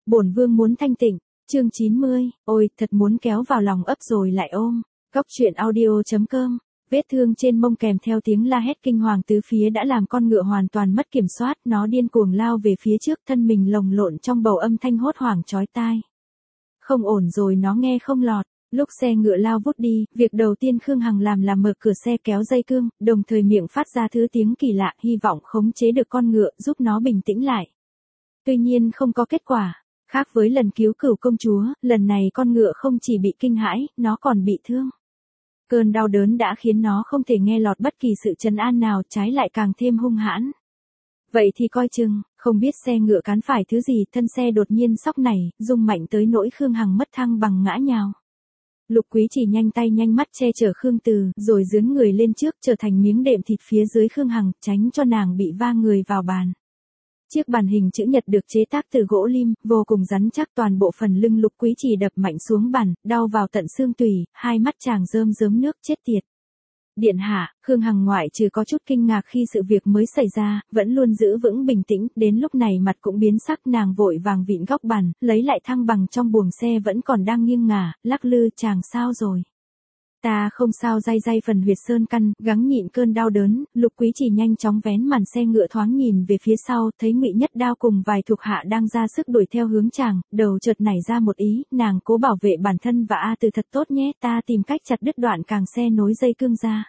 Bổn vương muốn thanh tịnh. Chương 90, ôi, thật muốn kéo vào lòng ấp rồi lại ôm. Góc truyện audio.com. Vết thương trên mông kèm theo tiếng la hét kinh hoàng tứ phía đã làm con ngựa hoàn toàn mất kiểm soát, nó điên cuồng lao về phía trước, thân mình lồng lộn trong bầu âm thanh hốt hoảng chói tai. Không ổn rồi, nó nghe không lọt. Lúc xe ngựa lao vút đi, việc đầu tiên Khương Hằng làm là mở cửa xe kéo dây cương, đồng thời miệng phát ra thứ tiếng kỳ lạ, hy vọng khống chế được con ngựa, giúp nó bình tĩnh lại. Tuy nhiên không có kết quả. Khác với lần cứu cửu công chúa, lần này con ngựa không chỉ bị kinh hãi, nó còn bị thương. Cơn đau đớn đã khiến nó không thể nghe lọt bất kỳ sự trấn an nào, trái lại càng thêm hung hãn. Vậy thì coi chừng, không biết xe ngựa cán phải thứ gì, thân xe đột nhiên sóc nảy, rung mạnh tới nỗi Khương Hằng mất thăng bằng ngã nhào. Lục Quý Chỉ nhanh tay nhanh mắt che chở Khương Từ, rồi dướn người lên trước trở thành miếng đệm thịt phía dưới Khương Hằng, tránh cho nàng bị va người vào bàn. Chiếc bàn hình chữ nhật được chế tác từ gỗ lim, vô cùng rắn chắc, toàn bộ phần lưng Lục Quý Chỉ đập mạnh xuống bàn, đau vào tận xương tủy, hai mắt chàng rơm rớm nước, chết tiệt. Điện hạ, Khương Hằng ngoại trừ có chút kinh ngạc khi sự việc mới xảy ra, vẫn luôn giữ vững bình tĩnh, đến lúc này mặt cũng biến sắc, nàng vội vàng vịn góc bàn, lấy lại thăng bằng trong buồng xe vẫn còn đang nghiêng ngả, lắc lư, chàng sao rồi? Ta không sao, day day phần huyệt sơn căn, gắng nhịn cơn đau đớn. Lục Quý Chỉ nhanh chóng vén màn xe ngựa thoáng nhìn về phía sau, thấy Ngụy Nhất Đao cùng vài thuộc hạ đang ra sức đuổi theo hướng chàng, đầu chợt nảy ra một ý, nàng cố bảo vệ bản thân và A Từ thật tốt nhé, ta tìm cách chặt đứt đoạn càng xe nối dây cương ra.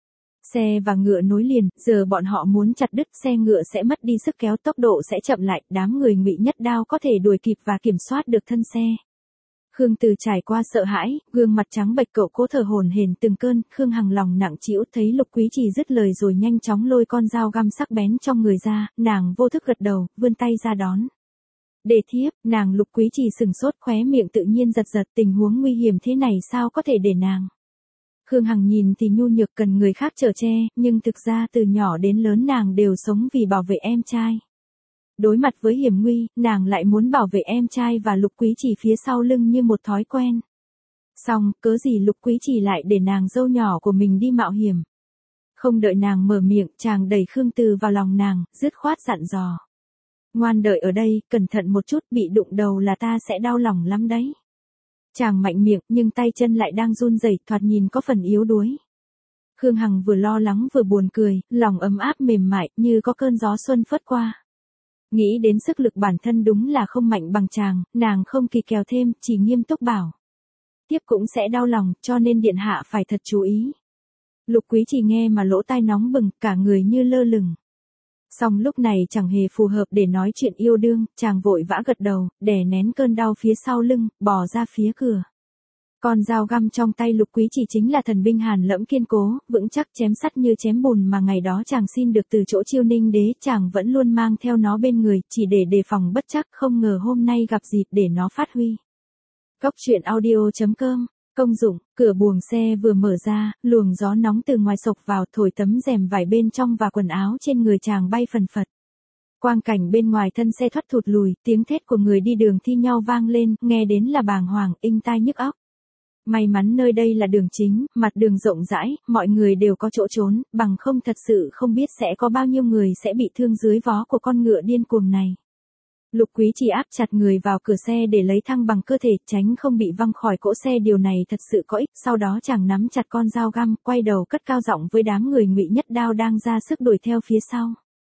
Xe và ngựa nối liền, giờ bọn họ muốn chặt đứt xe ngựa sẽ mất đi sức kéo, tốc độ sẽ chậm lại, đám người Ngụy Nhất Đao có thể đuổi kịp và kiểm soát được thân xe. Khương Từ trải qua sợ hãi, gương mặt trắng bệch, cậu cố thở hổn hển từng cơn. Khương Hằng lòng nặng trĩu, thấy Lục Quý Chỉ dứt lời rồi nhanh chóng lôi con dao găm sắc bén trong người ra, nàng vô thức gật đầu, vươn tay ra đón. Để thiếp, nàng Lục Quý Chỉ sừng sốt, khóe miệng tự nhiên giật giật, tình huống nguy hiểm thế này sao có thể để nàng. Khương Hằng nhìn thì nhu nhược cần người khác chở che, nhưng thực ra từ nhỏ đến lớn nàng đều sống vì bảo vệ em trai. Đối mặt với hiểm nguy, nàng lại muốn bảo vệ em trai và Lục Quý Chỉ phía sau lưng như một thói quen. Xong, cớ gì Lục Quý Chỉ lại để nàng dâu nhỏ của mình đi mạo hiểm. Không đợi nàng mở miệng, chàng đẩy Khương Từ vào lòng nàng, dứt khoát dặn dò. Ngoan đợi ở đây, cẩn thận một chút, bị đụng đầu là ta sẽ đau lòng lắm đấy. Chàng mạnh miệng, nhưng tay chân lại đang run rẩy, thoạt nhìn có phần yếu đuối. Khương Hằng vừa lo lắng vừa buồn cười, lòng ấm áp mềm mại, như có cơn gió xuân phất qua. Nghĩ đến sức lực bản thân đúng là không mạnh bằng chàng, nàng không kỳ kèo thêm, chỉ nghiêm túc bảo. Tiếp cũng sẽ đau lòng, cho nên điện hạ phải thật chú ý. Lục Quý Chỉ nghe mà lỗ tai nóng bừng, cả người như lơ lửng. Song lúc này chẳng hề phù hợp để nói chuyện yêu đương, chàng vội vã gật đầu, đè nén cơn đau phía sau lưng, bò ra phía cửa. Con dao găm trong tay Lục Quý Chỉ chính là thần binh hàn lẫm kiên cố, vững chắc chém sắt như chém bùn mà ngày đó chàng xin được từ chỗ Chiêu Ninh đế, chàng vẫn luôn mang theo nó bên người, chỉ để đề phòng bất trắc, không ngờ hôm nay gặp dịp để nó phát huy. Góc truyện audio.com. Công dụng, cửa buồng xe vừa mở ra, luồng gió nóng từ ngoài xộc vào, thổi tấm rèm vải bên trong và quần áo trên người chàng bay phần phật. Quang cảnh bên ngoài thân xe thoát thụt lùi, tiếng thét của người đi đường thi nhau vang lên, nghe đến là bàng hoàng, inh tai nhức óc. May mắn nơi đây là đường chính, mặt đường rộng rãi, mọi người đều có chỗ trốn, bằng không thật sự không biết sẽ có bao nhiêu người sẽ bị thương dưới vó của con ngựa điên cuồng này. Lục Quý Chỉ áp chặt người vào cửa xe để lấy thăng bằng cơ thể, tránh không bị văng khỏi cỗ xe, điều này thật sự có ích. Sau đó chàng nắm chặt con dao găm, quay đầu cất cao giọng với đám người Ngụy Nhất Đao đang ra sức đuổi theo phía sau.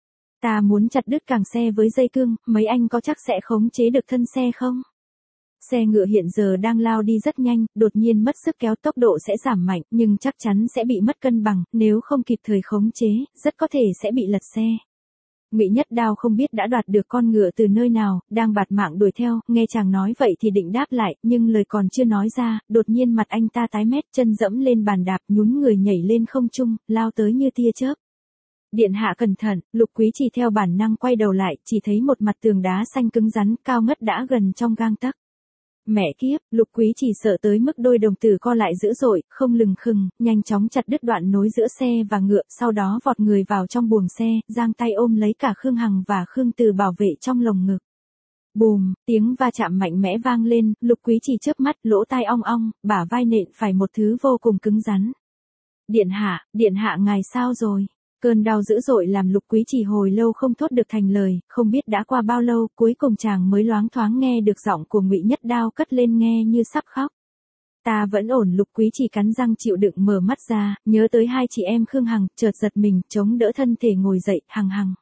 Ta muốn chặt đứt càng xe với dây cương, mấy anh có chắc sẽ khống chế được thân xe không? Xe ngựa hiện giờ đang lao đi rất nhanh, đột nhiên mất sức kéo, tốc độ sẽ giảm mạnh, nhưng chắc chắn sẽ bị mất cân bằng, nếu không kịp thời khống chế, rất có thể sẽ bị lật xe. Ngụy Nhất Đao không biết đã đoạt được con ngựa từ nơi nào, đang bạt mạng đuổi theo, nghe chàng nói vậy thì định đáp lại, nhưng lời còn chưa nói ra, đột nhiên mặt anh ta tái mét, chân dẫm lên bàn đạp, nhún người nhảy lên không trung, lao tới như tia chớp. Điện hạ cẩn thận, Lục Quý Chỉ theo bản năng quay đầu lại, chỉ thấy một mặt tường đá xanh cứng rắn, cao ngất đã gần trong gang tấc. Mẹ kiếp, Lục Quý Chỉ sợ tới mức đôi đồng tử co lại dữ dội, không lừng khừng, nhanh chóng chặt đứt đoạn nối giữa xe và ngựa, sau đó vọt người vào trong buồng xe, giang tay ôm lấy cả Khương Hằng và Khương Từ bảo vệ trong lồng ngực. Bùm, tiếng va chạm mạnh mẽ vang lên, Lục Quý Chỉ chớp mắt, lỗ tai ong ong, bả vai nện phải một thứ vô cùng cứng rắn. Điện hạ ngài sao rồi? Cơn đau dữ dội làm Lục Quý Trì hồi lâu không thốt được thành lời, không biết đã qua bao lâu, cuối cùng chàng mới loáng thoáng nghe được giọng của Ngụy Nhất Đao cất lên nghe như sắp khóc. Ta vẫn ổn. Lục Quý Trì cắn răng chịu đựng mở mắt ra, nhớ tới hai chị em Khương Hằng, chợt giật mình, chống đỡ thân thể ngồi dậy, Hằng Hằng.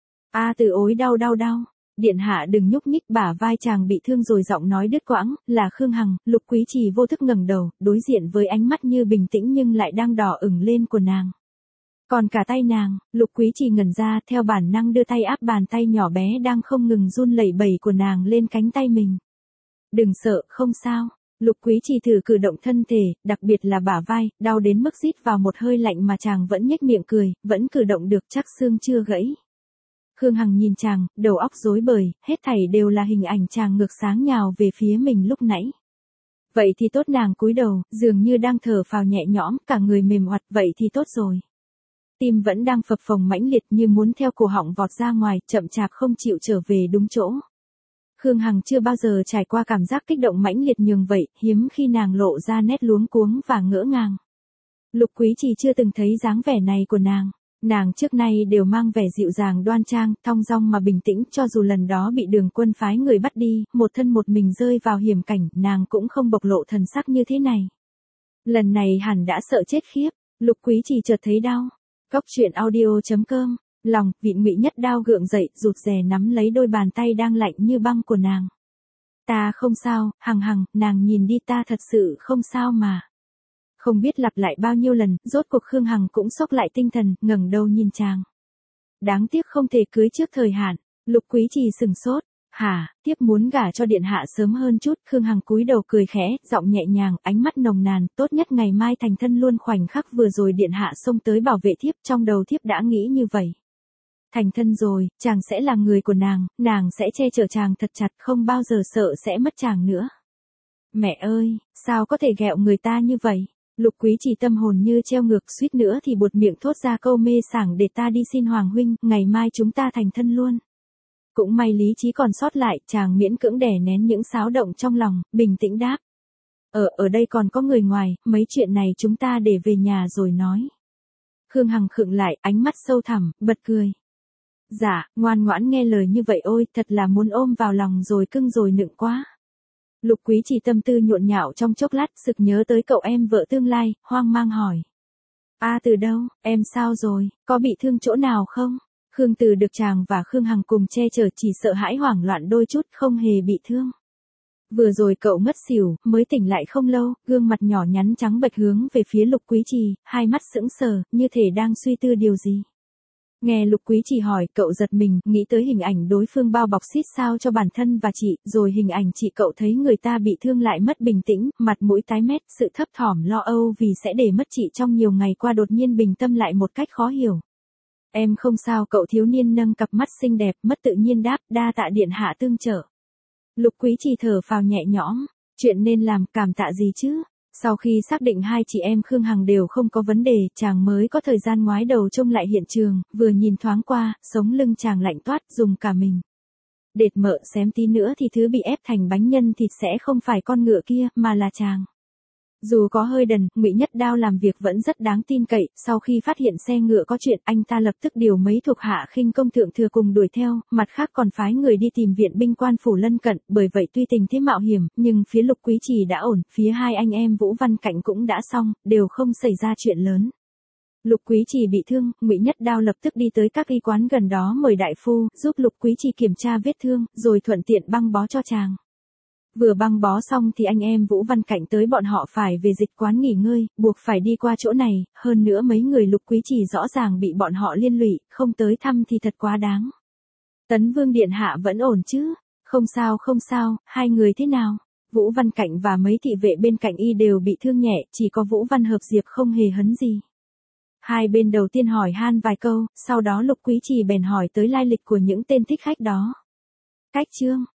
A Từ ối đau đau đau. Điện hạ đừng nhúc nhích, bả vai chàng bị thương rồi, giọng nói đứt quãng, là Khương Hằng. Lục Quý Trì vô thức ngẩng đầu, đối diện với ánh mắt như bình tĩnh nhưng lại đang đỏ ửng lên của nàng. Còn cả tay nàng. Lục Quý Trì ngẩn ra, theo bản năng đưa tay áp bàn tay nhỏ bé đang không ngừng run lẩy bẩy của nàng lên cánh tay mình. Đừng sợ, không sao. Lục Quý Trì thử cử động thân thể, đặc biệt là bả vai, đau đến mức rít vào một hơi lạnh mà chàng vẫn nhếch miệng cười, vẫn cử động được, chắc xương chưa gãy. Khương Hằng nhìn chàng, đầu óc rối bời, hết thảy đều là hình ảnh chàng ngược sáng nhào về phía mình lúc nãy. Vậy thì tốt, nàng cúi đầu, dường như đang thở phào nhẹ nhõm, cả người mềm oặt, vậy thì tốt rồi. Tim vẫn đang phập phồng mãnh liệt như muốn theo cổ họng vọt ra ngoài, chậm chạp không chịu trở về đúng chỗ. Khương Hằng chưa bao giờ trải qua cảm giác kích động mãnh liệt nhường vậy, hiếm khi nàng lộ ra nét luống cuống và ngỡ ngàng. Lục Quý Trì chưa từng thấy dáng vẻ này của nàng. Nàng trước nay đều mang vẻ dịu dàng đoan trang, thong dong mà bình tĩnh, cho dù lần đó bị Đường Quân phái người bắt đi, một thân một mình rơi vào hiểm cảnh, nàng cũng không bộc lộ thần sắc như thế này. Lần này hẳn đã sợ chết khiếp. Lục Quý Trì chợt thấy đau. Cóc truyện audio.com. Lòng, Vịn Ngụy Nhất Đao gượng dậy, rụt rè nắm lấy đôi bàn tay đang lạnh như băng của nàng. Ta không sao, Hằng Hằng, nàng nhìn đi, ta thật sự không sao mà. Không biết lặp lại bao nhiêu lần, rốt cuộc Khương Hằng cũng xốc lại tinh thần, ngẩng đầu nhìn chàng. Đáng tiếc không thể cưới trước thời hạn. Lục Quý Trì sừng sốt. Hả, tiếp muốn gả cho điện hạ sớm hơn chút. Khương Hằng cúi đầu cười khẽ, giọng nhẹ nhàng, ánh mắt nồng nàn, tốt nhất ngày mai thành thân luôn. Khoảnh khắc vừa rồi điện hạ xông tới bảo vệ thiếp, trong đầu thiếp đã nghĩ như vậy. Thành thân rồi, chàng sẽ là người của nàng sẽ che chở chàng thật chặt, không bao giờ sợ sẽ mất chàng nữa. Mẹ ơi, sao có thể ghẹo người ta như vậy? Lục Quý Trì tâm hồn như treo ngược, suýt nữa thì buột miệng thốt ra câu mê sảng, để ta đi xin Hoàng huynh, ngày mai chúng ta thành thân luôn. Cũng may lý trí còn sót lại, chàng miễn cưỡng đè nén những xáo động trong lòng, bình tĩnh đáp. Ở đây còn có người ngoài, mấy chuyện này chúng ta để về nhà rồi nói. Khương Hằng khựng lại, ánh mắt sâu thẳm, bật cười. Dạ, ngoan ngoãn nghe lời như vậy, ôi, thật là muốn ôm vào lòng rồi cưng rồi nựng quá. Lục Quý Trì tâm tư nhộn nhạo trong chốc lát, sực nhớ tới cậu em vợ tương lai, hoang mang hỏi. A Từ đâu, em sao rồi, có bị thương chỗ nào không? Khương Từ được chàng và Khương Hằng cùng che chở, chỉ sợ hãi hoảng loạn đôi chút, không hề bị thương. Vừa rồi cậu ngất xỉu, mới tỉnh lại không lâu, gương mặt nhỏ nhắn trắng bệch hướng về phía Lục Quý Trì, hai mắt sững sờ, như thể đang suy tư điều gì. Nghe Lục Quý Trì hỏi, cậu giật mình, nghĩ tới hình ảnh đối phương bao bọc xít sao cho bản thân và chị, rồi hình ảnh chị cậu thấy người ta bị thương lại mất bình tĩnh, mặt mũi tái mét, sự thấp thỏm lo âu vì sẽ để mất chị trong nhiều ngày qua đột nhiên bình tâm lại một cách khó hiểu. Em không sao, cậu thiếu niên nâng cặp mắt xinh đẹp, mất tự nhiên đáp, đa tạ điện hạ tương trợ. Lục Quý Trì thở phào nhẹ nhõm, chuyện nên làm, cảm tạ gì chứ? Sau khi xác định hai chị em Khương Hằng đều không có vấn đề, chàng mới có thời gian ngoái đầu trông lại hiện trường, vừa nhìn thoáng qua, sống lưng chàng lạnh toát, dùng cả mình. Đệt mợ, xém tí nữa thì thứ bị ép thành bánh nhân thịt sẽ không phải con ngựa kia, mà là chàng. Dù có hơi đần, Ngụy Nhất Đao làm việc vẫn rất đáng tin cậy, sau khi phát hiện xe ngựa có chuyện, anh ta lập tức điều mấy thuộc hạ khinh công thượng thừa cùng đuổi theo, mặt khác còn phái người đi tìm viện binh quan phủ lân cận, bởi vậy tuy tình thế mạo hiểm, nhưng phía Lục Quý Trì đã ổn, phía hai anh em Vũ Văn Cảnh cũng đã xong, đều không xảy ra chuyện lớn. Lục Quý Trì bị thương, Ngụy Nhất Đao lập tức đi tới các y quán gần đó mời đại phu, giúp Lục Quý Trì kiểm tra vết thương, rồi thuận tiện băng bó cho chàng. Vừa băng bó xong thì anh em Vũ Văn Cảnh tới, bọn họ phải về dịch quán nghỉ ngơi, buộc phải đi qua chỗ này, hơn nữa mấy người Lục Quý Trì rõ ràng bị bọn họ liên lụy, không tới thăm thì thật quá đáng. Tấn Vương điện hạ vẫn ổn chứ? Không sao, hai người thế nào? Vũ Văn Cảnh và mấy thị vệ bên cạnh y đều bị thương nhẹ, chỉ có Vũ Văn Hợp Diệp không hề hấn gì. Hai bên đầu tiên hỏi han vài câu, sau đó Lục Quý Trì bèn hỏi tới lai lịch của những tên thích khách đó. Cách chương